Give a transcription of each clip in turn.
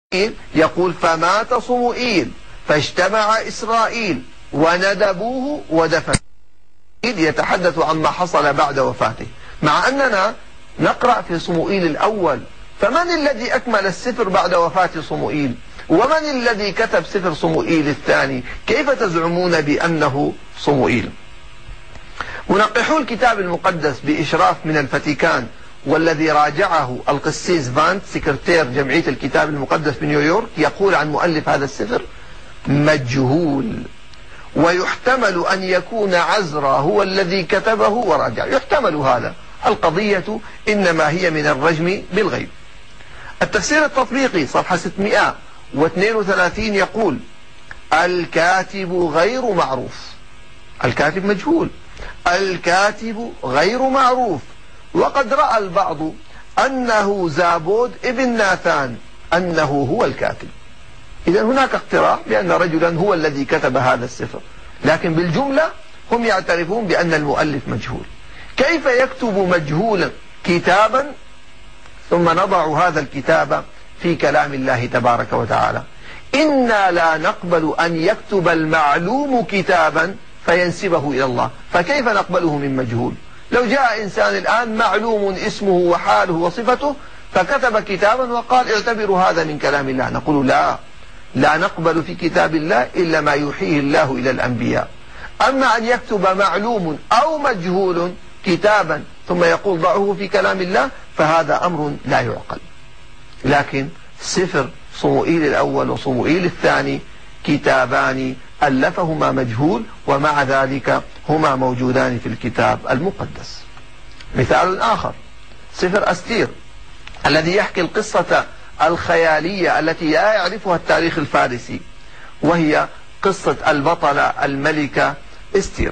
يقول فمات صموئيل فاجتمع إسرائيل وندبوه ودفنوه. يتحدث عما حصل بعد وفاته، مع أننا نقرأ في صموئيل الأول. فمن الذي أكمل السفر بعد وفاة صموئيل؟ ومن الذي كتب سفر صموئيل الثاني؟ كيف تزعمون بأنه صموئيل؟ منقحو الكتاب المقدس بإشراف من الفاتيكان، والذي راجعه القسيس فانت سكرتير جمعية الكتاب المقدس بنيويورك، يقول عن مؤلف هذا السفر مجهول، ويحتمل أن يكون عزرا هو الذي كتبه وراجع. يحتمل هذا. القضية إنما هي من الرجم بالغيب. التفسير التطبيقي صفحة 632 يقول الكاتب غير معروف. الكاتب مجهول، الكاتب غير معروف. وقد رأى البعض أنه زابود ابن ناثان أنه هو الكاتب. إذن هناك اقتراح بأن رجلا هو الذي كتب هذا السفر، لكن بالجملة هم يعترفون بأن المؤلف مجهول. كيف يكتب مجهولا كتابا ثم نضع هذا الكتاب في كلام الله تبارك وتعالى؟ إنا لا نقبل أن يكتب المعلوم كتابا فينسبه إلى الله، فكيف نقبله من مجهول؟ لو جاء إنسان الآن معلوم اسمه وحاله وصفته فكتب كتابا وقال اعتبروا هذا من كلام الله، نقول لا نقبل في كتاب الله إلا ما يوحيه الله إلى الأنبياء. أما أن يكتب معلوم أو مجهول كتابا ثم يقول ضعه في كلام الله فهذا أمر لا يعقل. لكن سفر صموئيل الأول وصموئيل الثاني كتابان ألفهما مجهول، ومع ذلك هما موجودان في الكتاب المقدس. مثال آخر سفر أستير الذي يحكي القصة الخيالية التي لا يعرفها التاريخ الفارسي، وهي قصة البطلة الملكة استير.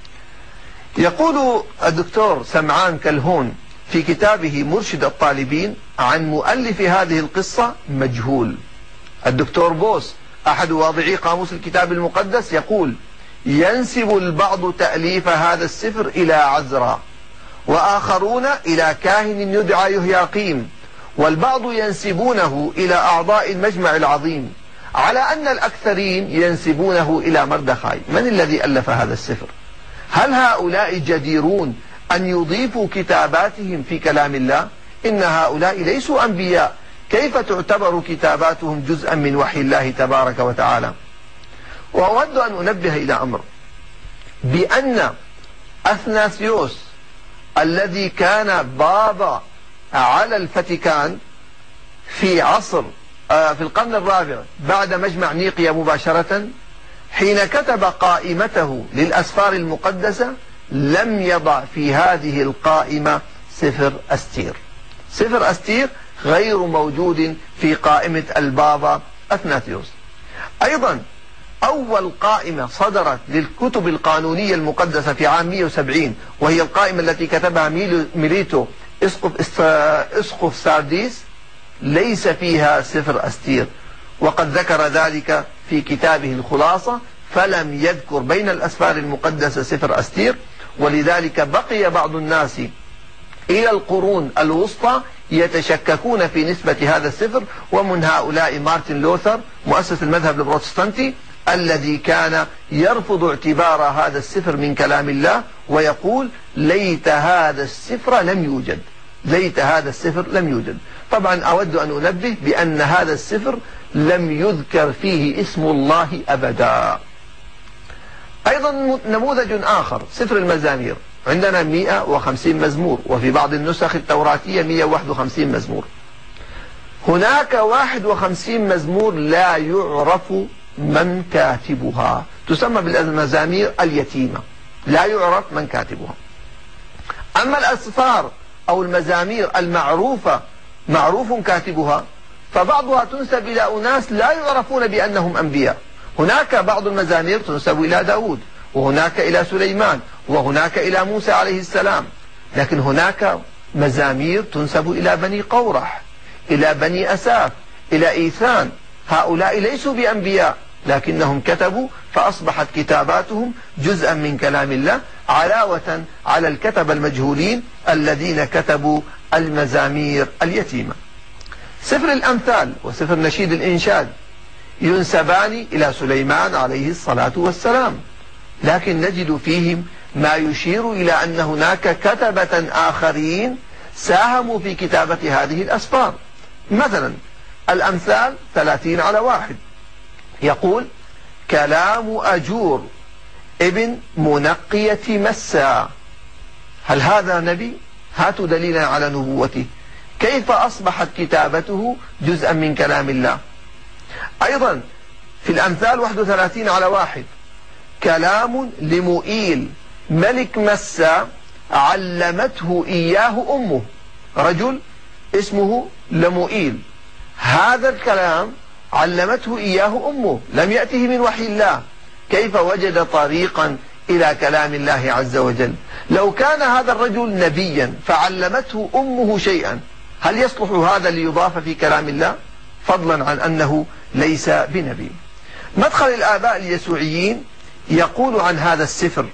يقول الدكتور سمعان كلهون في كتابه مرشد الطالبين عن مؤلف هذه القصة مجهول. الدكتور بوس أحد واضعي قاموس الكتاب المقدس يقول ينسب البعض تأليف هذا السفر إلى عزرا، وآخرون إلى كاهن يدعى يهياقيم، والبعض ينسبونه إلى أعضاء المجمع العظيم، على أن الأكثرين ينسبونه إلى مردخاي. من الذي ألف هذا السفر؟ هل هؤلاء جديرون أن يضيفوا كتاباتهم في كلام الله؟ إن هؤلاء ليسوا أنبياء، كيف تعتبر كتاباتهم جزءا من وحي الله تبارك وتعالى؟ وأود أن أنبه إلى أمر، بأن أثناسيوس الذي كان بابا على الفاتيكان في عصر في القرن الرابع بعد مجمع نيقيا مباشرة، حين كتب قائمته للأسفار المقدسة لم يضع في هذه القائمة سفر أستير. سفر أستير غير موجود في قائمة البابا أثناسيوس. أيضا أول قائمة صدرت للكتب القانونية المقدسة في عام 170، وهي القائمة التي كتبها ميليتو اسقف سارديس، ليس فيها سفر أستير، وقد ذكر ذلك في كتابه الخلاصة، فلم يذكر بين الأسفار المقدسة سفر أستير. ولذلك بقي بعض الناس إلى القرون الوسطى يتشككون في نسبة هذا السفر، ومن هؤلاء مارتن لوثر مؤسس المذهب البروتستانتي الذي كان يرفض اعتبار هذا السفر من كلام الله، ويقول ليت هذا السفر لم يوجد، ليت هذا السفر لم يوجد. طبعا أود أن أنبه بأن هذا السفر لم يذكر فيه اسم الله أبدا. أيضا نموذج آخر سفر المزامير، عندنا 150 مزمور، وفي بعض النسخ التوراتية 151 مزمور. هناك 51 مزمور لا يعرف من كاتبها، تسمى بالمزامير اليتيمة، لا يعرف من كاتبها. أما الأسفار أو المزامير المعروفة معروف كاتبها، فبعضها تنسب إلى أناس لا يعرفون بأنهم أنبياء. هناك بعض المزامير تنسب إلى داود، وهناك إلى سليمان، وهناك إلى موسى عليه السلام، لكن هناك مزامير تنسب إلى بني قورح، إلى بني أساف، إلى إيثان. هؤلاء ليسوا بأنبياء، لكنهم كتبوا، فأصبحت كتاباتهم جزءا من كلام الله، علاوة على الكتبة المجهولين الذين كتبوا المزامير اليتيمة. سفر الأمثال وسفر نشيد الإنشاد ينسبان إلى سليمان عليه الصلاة والسلام، لكن نجد فيهم ما يشير إلى أن هناك كتبة آخرين ساهموا في كتابة هذه الأسفار. مثلا الأمثال 30:1 يقول: كلام أجور ابن منقية مسا. هل هذا نبي؟ هاتوا دليلا على نبوته. كيف أصبحت كتابته جزءا من كلام الله؟ أيضا في الأمثال 31:1 كلام لمؤيل ملك مسا علمته إياه أمه. رجل اسمه لمؤيل، هذا الكلام علمته إياه أمه، لم يأته من وحي الله. كيف وجد طريقا إلى كلام الله عز وجل؟ لو كان هذا الرجل نبيا فعلمته أمه شيئا، هل يصلح هذا ليضاف في كلام الله؟ فضلا عن أنه ليس بنبي. مدخل الآباء اليسوعيين يقول عن هذا السفر: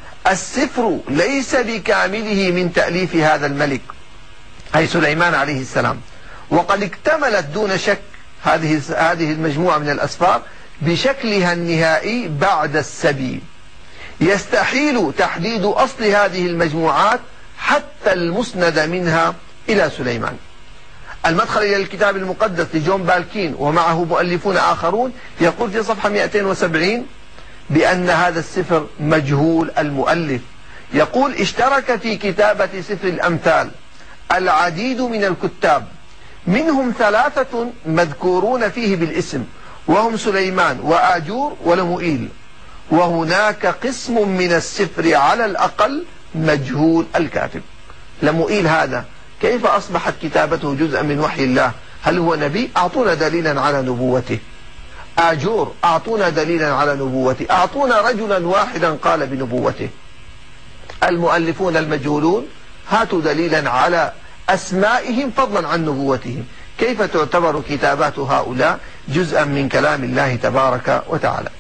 السفر ليس بكامله من تأليف هذا الملك أي سليمان عليه السلام، وقد اكتملت دون شك هذه المجموعة من الأسفار بشكلها النهائي بعد السبي. يستحيل تحديد أصل هذه المجموعات حتى المسند منها إلى سليمان. المدخل إلى الكتاب المقدس لجون بالكين ومعه مؤلفون آخرون يقول في صفحة 270 بأن هذا السفر مجهول المؤلف. يقول: اشترك في كتابة سفر الأمثال العديد من الكتاب، منهم 3 مذكورون فيه بالاسم، وهم سليمان وآجور ولمؤيل، وهناك قسم من السفر على الأقل مجهول الكاتب. لمؤيل هذا كيف أصبحت كتابته جزءا من وحي الله؟ هل هو نبي؟ أعطونا دليلا على نبوته. آجور أعطونا دليلا على نبوته، أعطونا رجلا واحدا قال بنبوته. المؤلفون المجهولون هاتوا دليلا على أسمائهم فضلا عن نبوتهم. كيف تعتبر كتابات هؤلاء جزءا من كلام الله تبارك وتعالى؟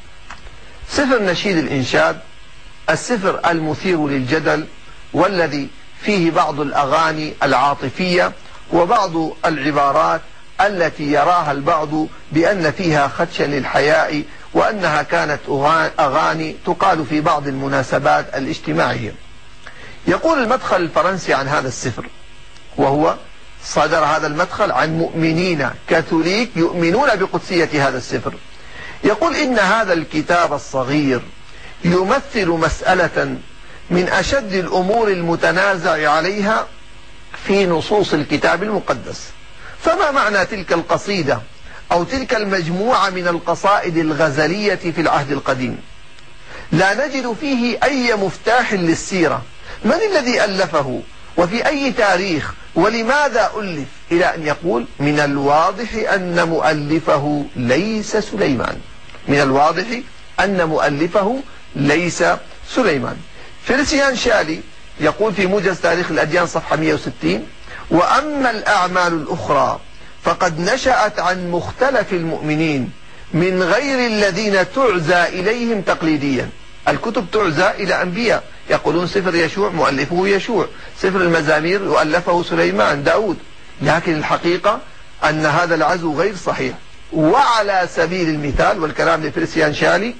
سفر نشيد الإنشاد، السفر المثير للجدل والذي فيه بعض الأغاني العاطفية وبعض العبارات التي يراها البعض بأن فيها خدشا للحياء، وأنها كانت أغاني تقال في بعض المناسبات الاجتماعية. يقول المدخل الفرنسي عن هذا السفر، وهو صدر هذا المدخل عن مؤمنين كاثوليك يؤمنون بقدسية هذا السفر، يقول: إن هذا الكتاب الصغير يمثل مسألة من أشد الأمور المتنازع عليها في نصوص الكتاب المقدس. فما معنى تلك القصيدة أو تلك المجموعة من القصائد الغزلية في العهد القديم؟ لا نجد فيه أي مفتاح للسيرة. من الذي ألفه وفي أي تاريخ ولماذا ألف؟ إلى أن يقول: من الواضح أن مؤلفه ليس سليمان. من الواضح أن مؤلفه ليس سليمان. فرسيان شالي يقول في موجز تاريخ الأديان صفحة 160: وأما الأعمال الأخرى فقد نشأت عن مختلف المؤمنين من غير الذين تعزى إليهم تقليديا. الكتب تعزى إلى أنبياء، يقولون سفر يشوع مؤلفه يشوع، سفر المزامير يؤلفه سليمان داود، لكن الحقيقة أن هذا العزو غير صحيح. وعلى سبيل المثال والكلام لفرسيان شالي،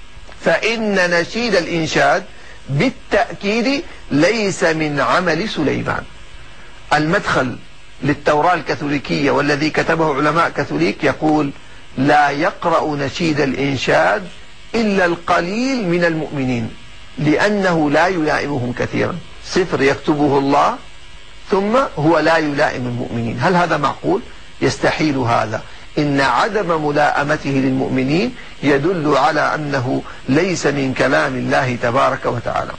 فإن نشيد الإنشاد بالتأكيد ليس من عمل سليمان. المدخل للتوراة الكاثوليكية والذي كتبه علماء كاثوليك يقول: لا يقرأ نشيد الإنشاد إلا القليل من المؤمنين لأنه لا يلائمهم كثيرا. سفر يكتبه الله ثم هو لا يلائم المؤمنين. هل هذا معقول؟ يستحيل هذا. إن عدم ملائمته للمؤمنين يدل على أنه ليس من كلام الله تبارك وتعالى.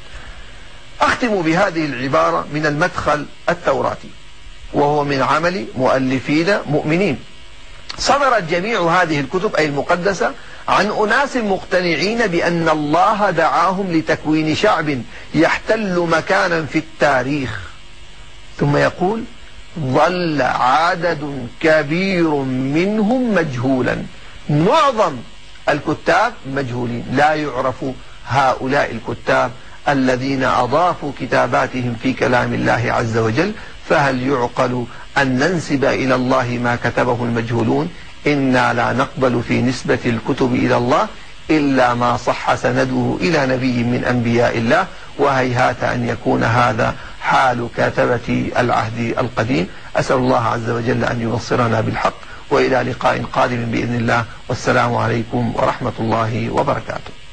أختم بهذه العبارة من المدخل التوراتي، وهو من عمل مؤلفين مؤمنين. صدرت جميع هذه الكتب أي المقدسة عن أناس مقتنعين بأن الله دعاهم لتكوين شعب يحتل مكانا في التاريخ. ثم يقول: ظل عدد كبير منهم مجهولا. معظم الكتاب مجهولين، لا يعرف هؤلاء الكتاب الذين أضافوا كتاباتهم في كلام الله عز وجل. فهل يعقل أن ننسب إلى الله ما كتبه المجهولون. إنا لا نقبل في نسبة الكتب إلى الله إلا ما صح سنده إلى نبي من أنبياء الله، وهيهات أن يكون هذا حال كاتبة العهد القديم. أسأل الله عز وجل أن ينصرنا بالحق، وإلى لقاء قادم بإذن الله، والسلام عليكم ورحمة الله وبركاته.